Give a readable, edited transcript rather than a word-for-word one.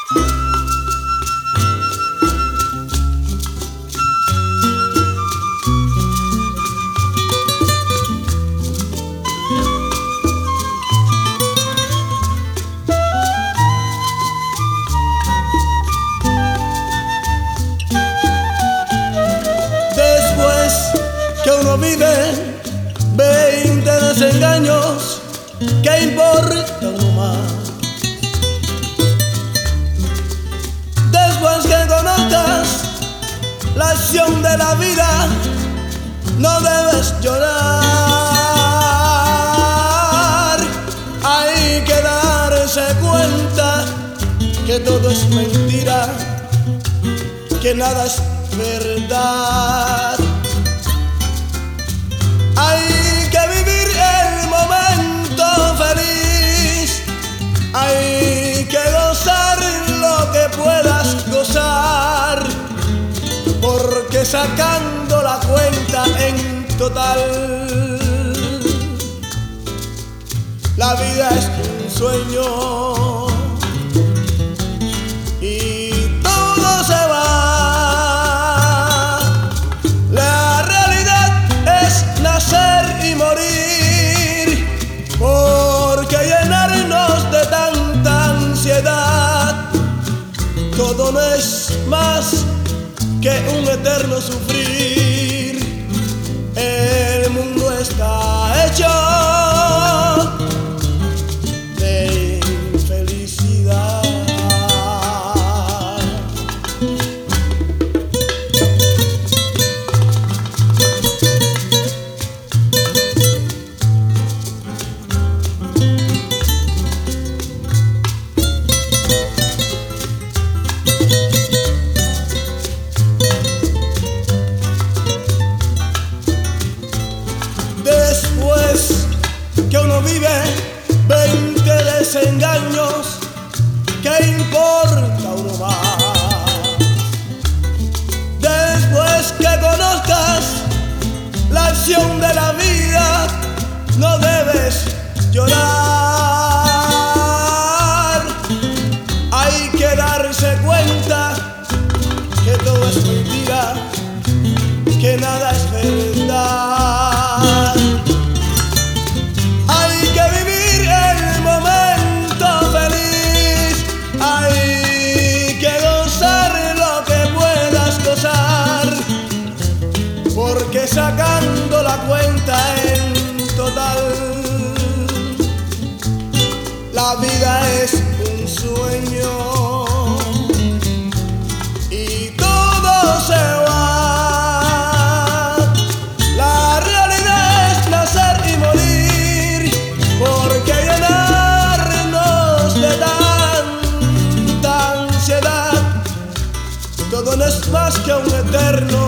Que uno vive 20 desengaños, ¿qué importa uno más? Después que conozcas la acción de la vida, no debes llorar. Hay que darse cuenta que todo es mentira, que nada es verdad. Hay que vivir el momento feliz, hay que gozar lo que puedas gozar, porque sacando la cuenta en total, la vida es un sueño y todo se va. Nacer y morir, porque llenarnos de tanta ansiedad, todo no es más que un eterno sufrir. El mundo está hecho de infelicidad. Después que uno vive 20 desengaños, ¿qué importa uno más? Después que conozcas la acción de la vida, no debes llorar. Hay que darse cuenta que todo es mentira, que nada es verdad. Hay que vivir el momento feliz, hay que gozar lo que puedas gozar, porque sacando la cuenta en total, la vida es un sueño y todo se va. Todo no es más que un eterno